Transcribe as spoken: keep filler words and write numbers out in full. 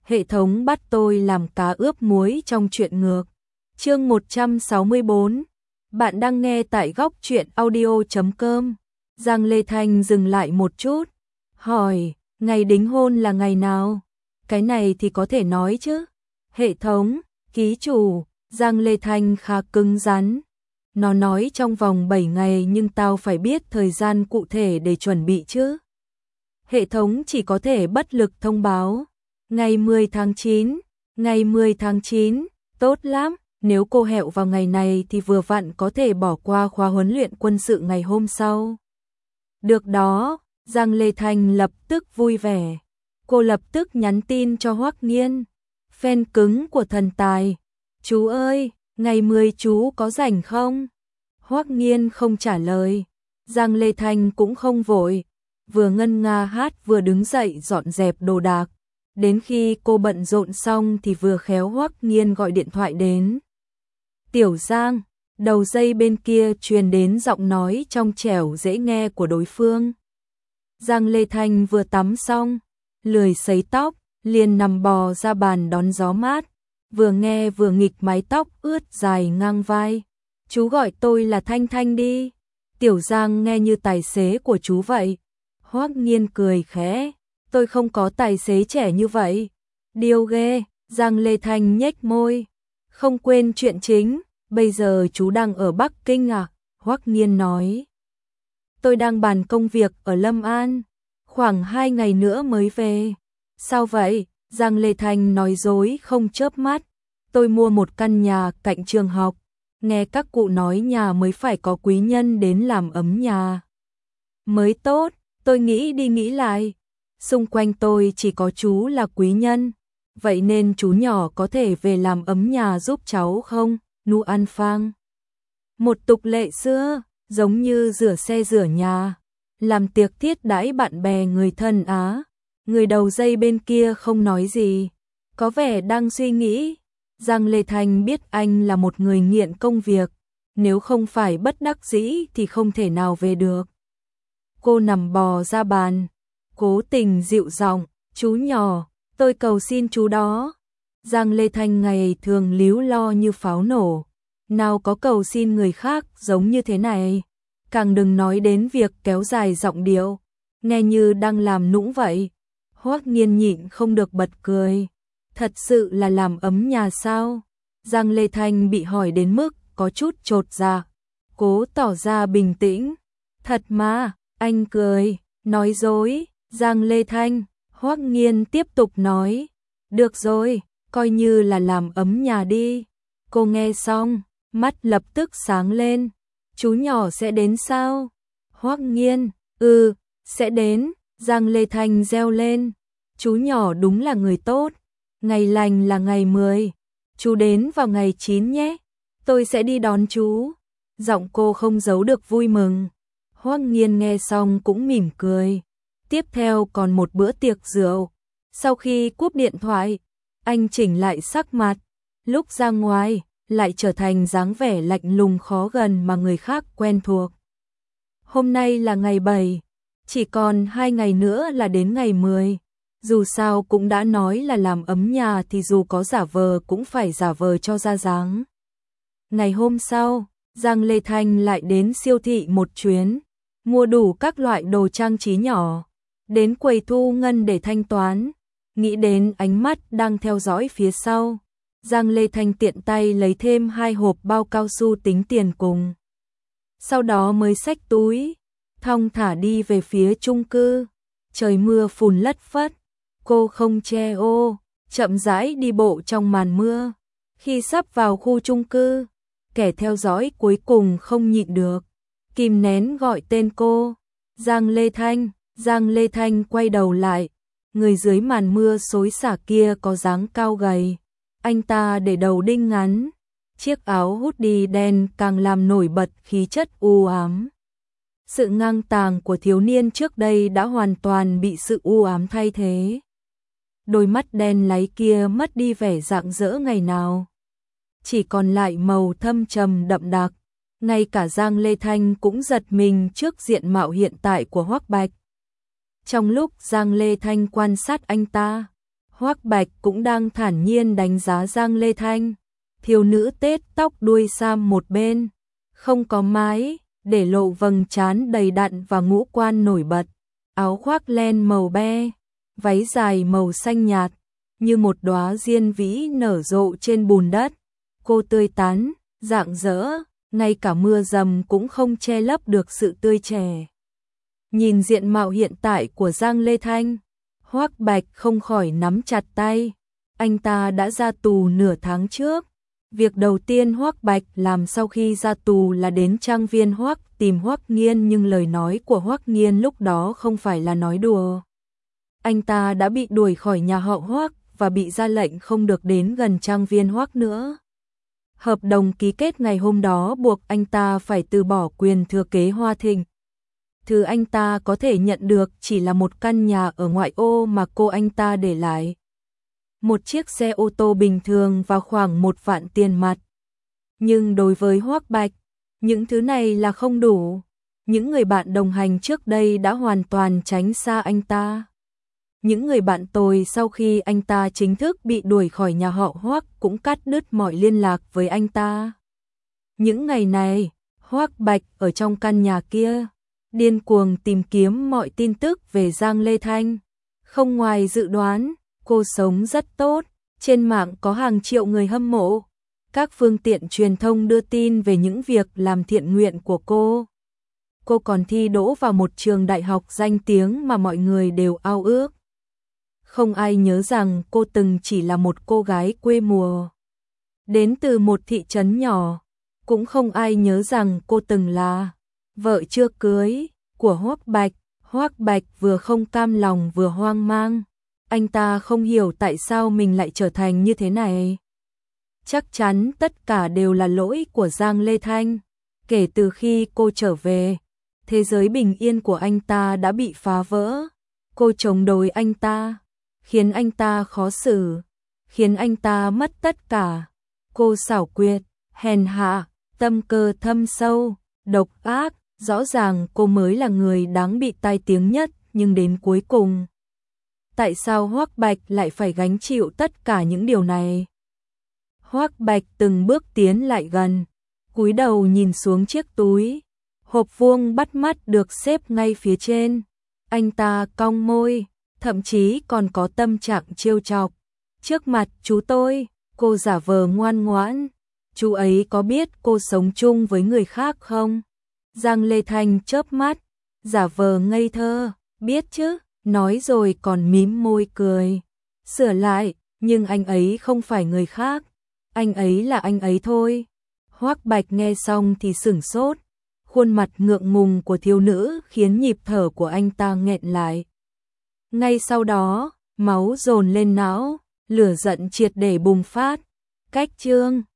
hệ thống bắt tôi làm cá ướp muối trong truyện ngược. Chương một trăm sáu mươi bốn. Bạn đang nghe tại góc truyện audio chấm com. Giang Lê Thanh dừng lại một chút, hỏi, ngày đính hôn là ngày nào? Cái này thì có thể nói chứ. Hệ thống, ký chủ, Giang Lê Thanh khá cứng rắn. Nó nói trong vòng bảy ngày nhưng tao phải biết thời gian cụ thể để chuẩn bị chứ. Hệ thống chỉ có thể bất lực thông báo. Ngày mười tháng chín, ngày mười tháng chín, tốt lắm, nếu cô hẹo vào ngày này thì vừa vặn có thể bỏ qua khóa huấn luyện quân sự ngày hôm sau. Được đó, Giang Lê Thanh lập tức vui vẻ. Cô lập tức nhắn tin cho Hoắc Nghiên, fan cứng của thần tài. Chú ơi, ngày mười chú có rảnh không? Hoắc Nghiên không trả lời. Giang Lê Thanh cũng không vội, vừa ngân nga hát vừa đứng dậy dọn dẹp đồ đạc. Đến khi cô bận rộn xong thì vừa khéo Hoắc Nghiên gọi điện thoại đến. Tiểu Giang, đầu dây bên kia truyền đến giọng nói trong trẻo dễ nghe của đối phương. Giang Lê Thanh vừa tắm xong, lười sấy tóc, liền nằm bò ra bàn đón gió mát, vừa nghe vừa nghịch mái tóc ướt dài ngang vai. Chú gọi tôi là Thanh Thanh đi. Tiểu Giang nghe như tài xế của chú vậy. Hoắc Nghiên cười khẽ, tôi không có tài xế trẻ như vậy. Điêu ghê. Giang Lê Thanh nhếch môi. Không quên chuyện chính, bây giờ chú đang ở Bắc Kinh à? Hoắc Nghiên nói. Tôi đang bàn công việc ở Lâm An, khoảng hai ngày nữa mới về. Sao vậy? Giang Lê Thanh nói dối không chớp mắt. Tôi mua một căn nhà cạnh trường học, nghe các cụ nói nhà mới phải có quý nhân đến làm ấm nhà mới tốt, tôi nghĩ đi nghĩ lại. Xung quanh tôi chỉ có chú là quý nhân, vậy nên chú nhỏ có thể về làm ấm nhà giúp cháu không? Nu An Phang. Một tục lệ xưa, giống như rửa xe rửa nhà, làm tiệc thiết đãi bạn bè người thân á. Người đầu dây bên kia không nói gì, có vẻ đang suy nghĩ. Giang Lê Thanh biết anh là một người nghiện công việc, nếu không phải bất đắc dĩ thì không thể nào về được. Cô nằm bò ra bàn, cố tình dịu giọng, chú nhỏ, tôi cầu xin chú đó. Giang Lê Thanh ngày thường líu lo như pháo nổ, nào có cầu xin người khác giống như thế này. Càng đừng nói đến việc kéo dài giọng điệu, nghe như đang làm nũng vậy. Hoắc Nghiên nhịn không được bật cười. Thật sự là làm ấm nhà sao? Giang Lê Thanh bị hỏi đến mức có chút chột dạ, cố tỏ ra bình tĩnh. Thật mà, anh cười, nói dối. Giang Lê Thanh, Hoắc Nghiên tiếp tục nói. Được rồi, coi như là làm ấm nhà đi. Cô nghe xong, mắt lập tức sáng lên. Chú nhỏ sẽ đến sao? Hoắc Nghiên, ừ, sẽ đến. Giang Lê Thanh reo lên. Chú nhỏ đúng là người tốt. Ngày lành là ngày mười. Chú đến vào ngày chín nhé. Tôi sẽ đi đón chú. Giọng cô không giấu được vui mừng. Hoắc Nghiên nghe xong cũng mỉm cười. Tiếp theo còn một bữa tiệc rượu. Sau khi cúp điện thoại, anh chỉnh lại sắc mặt. Lúc ra ngoài, lại trở thành dáng vẻ lạnh lùng khó gần mà người khác quen thuộc. Hôm nay là ngày bảy, chỉ còn hai ngày nữa là đến ngày mười. Dù sao cũng đã nói là làm ấm nhà thì dù có giả vờ cũng phải giả vờ cho ra dáng. Ngày hôm sau, Giang Lê Thanh lại đến siêu thị một chuyến, mua đủ các loại đồ trang trí nhỏ, đến quầy thu ngân để thanh toán. Nghĩ đến ánh mắt đang theo dõi phía sau, Giang Lê Thanh tiện tay lấy thêm hai hộp bao cao su tính tiền cùng. Sau đó mới xách túi, thong thả đi về phía chung cư. Trời mưa phùn lất phất, cô không che ô, chậm rãi đi bộ trong màn mưa. Khi sắp vào khu chung cư, kẻ theo dõi cuối cùng không nhịn được, kìm nén gọi tên cô. Giang Lê Thanh. Giang Lê Thanh quay đầu lại, người dưới màn mưa xối xả kia có dáng cao gầy. Anh ta để đầu đinh ngắn, chiếc áo hoodie đen càng làm nổi bật khí chất u ám. Sự ngang tàng của thiếu niên trước đây đã hoàn toàn bị sự u ám thay thế. Đôi mắt đen láy kia mất đi vẻ rạng rỡ ngày nào, chỉ còn lại màu thâm trầm đậm đặc. Ngay cả Giang Lê Thanh cũng giật mình trước diện mạo hiện tại của Hoắc Bạch. Trong lúc Giang Lê Thanh quan sát anh ta, Hoắc Bạch cũng đang thản nhiên đánh giá Giang Lê Thanh. Thiếu nữ tết tóc đuôi sam một bên, không có mái, để lộ vầng trán đầy đặn và ngũ quan nổi bật. Áo khoác len màu be, váy dài màu xanh nhạt, như một đóa diên vĩ nở rộ trên bùn đất. Cô tươi tắn, rạng rỡ, ngay cả mưa dầm cũng không che lấp được sự tươi trẻ. Nhìn diện mạo hiện tại của Giang Lê Thanh, Hoắc Bạch không khỏi nắm chặt tay. Anh ta đã ra tù nửa tháng trước. Việc đầu tiên Hoắc Bạch làm sau khi ra tù là đến trang viên Hoắc tìm Hoắc Nghiên, nhưng lời nói của Hoắc Nghiên lúc đó không phải là nói đùa. Anh ta đã bị đuổi khỏi nhà họ Hoắc và bị ra lệnh không được đến gần trang viên Hoắc nữa. Hợp đồng ký kết ngày hôm đó buộc anh ta phải từ bỏ quyền thừa kế Hoa Thịnh. Thứ anh ta có thể nhận được chỉ là một căn nhà ở ngoại ô mà cô anh ta để lại. Một chiếc xe ô tô bình thường và khoảng một vạn tiền mặt. Nhưng đối với Hoắc Bạch, những thứ này là không đủ. Những người bạn đồng hành trước đây đã hoàn toàn tránh xa anh ta. Những người bạn tồi sau khi anh ta chính thức bị đuổi khỏi nhà họ Hoắc cũng cắt đứt mọi liên lạc với anh ta. Những ngày này, Hoắc Bạch ở trong căn nhà kia, điên cuồng tìm kiếm mọi tin tức về Giang Lê Thanh. Không ngoài dự đoán, cô sống rất tốt, trên mạng có hàng triệu người hâm mộ. Các phương tiện truyền thông đưa tin về những việc làm thiện nguyện của cô. Cô còn thi đỗ vào một trường đại học danh tiếng mà mọi người đều ao ước. Không ai nhớ rằng cô từng chỉ là một cô gái quê mùa, đến từ một thị trấn nhỏ. Cũng không ai nhớ rằng cô từng là vợ chưa cưới của Hoắc Bạch. Hoắc Bạch vừa không cam lòng vừa hoang mang. Anh ta không hiểu tại sao mình lại trở thành như thế này. Chắc chắn tất cả đều là lỗi của Giang Lê Thanh. Kể từ khi cô trở về, thế giới bình yên của anh ta đã bị phá vỡ. Cô chống đối anh ta, khiến anh ta khó xử, khiến anh ta mất tất cả. Cô xảo quyệt, hèn hạ, tâm cơ thâm sâu, độc ác. Rõ ràng cô mới là người đáng bị tai tiếng nhất, nhưng đến cuối cùng, tại sao Hoắc Bạch lại phải gánh chịu tất cả những điều này? Hoắc Bạch từng bước tiến lại gần, cúi đầu nhìn xuống chiếc túi, hộp vuông bắt mắt được xếp ngay phía trên. Anh ta cong môi, thậm chí còn có tâm trạng trêu chọc. Trước mặt chú tôi, cô giả vờ ngoan ngoãn. Chú ấy có biết cô sống chung với người khác không? Giang Lê Thanh chớp mắt, giả vờ ngây thơ, biết chứ, nói rồi còn mím môi cười. Sửa lại, nhưng anh ấy không phải người khác, anh ấy là anh ấy thôi. Hoắc Bạch nghe xong thì sửng sốt, khuôn mặt ngượng ngùng của thiếu nữ khiến nhịp thở của anh ta nghẹn lại. Ngay sau đó, máu dồn lên não, lửa giận triệt để bùng phát. Cách chương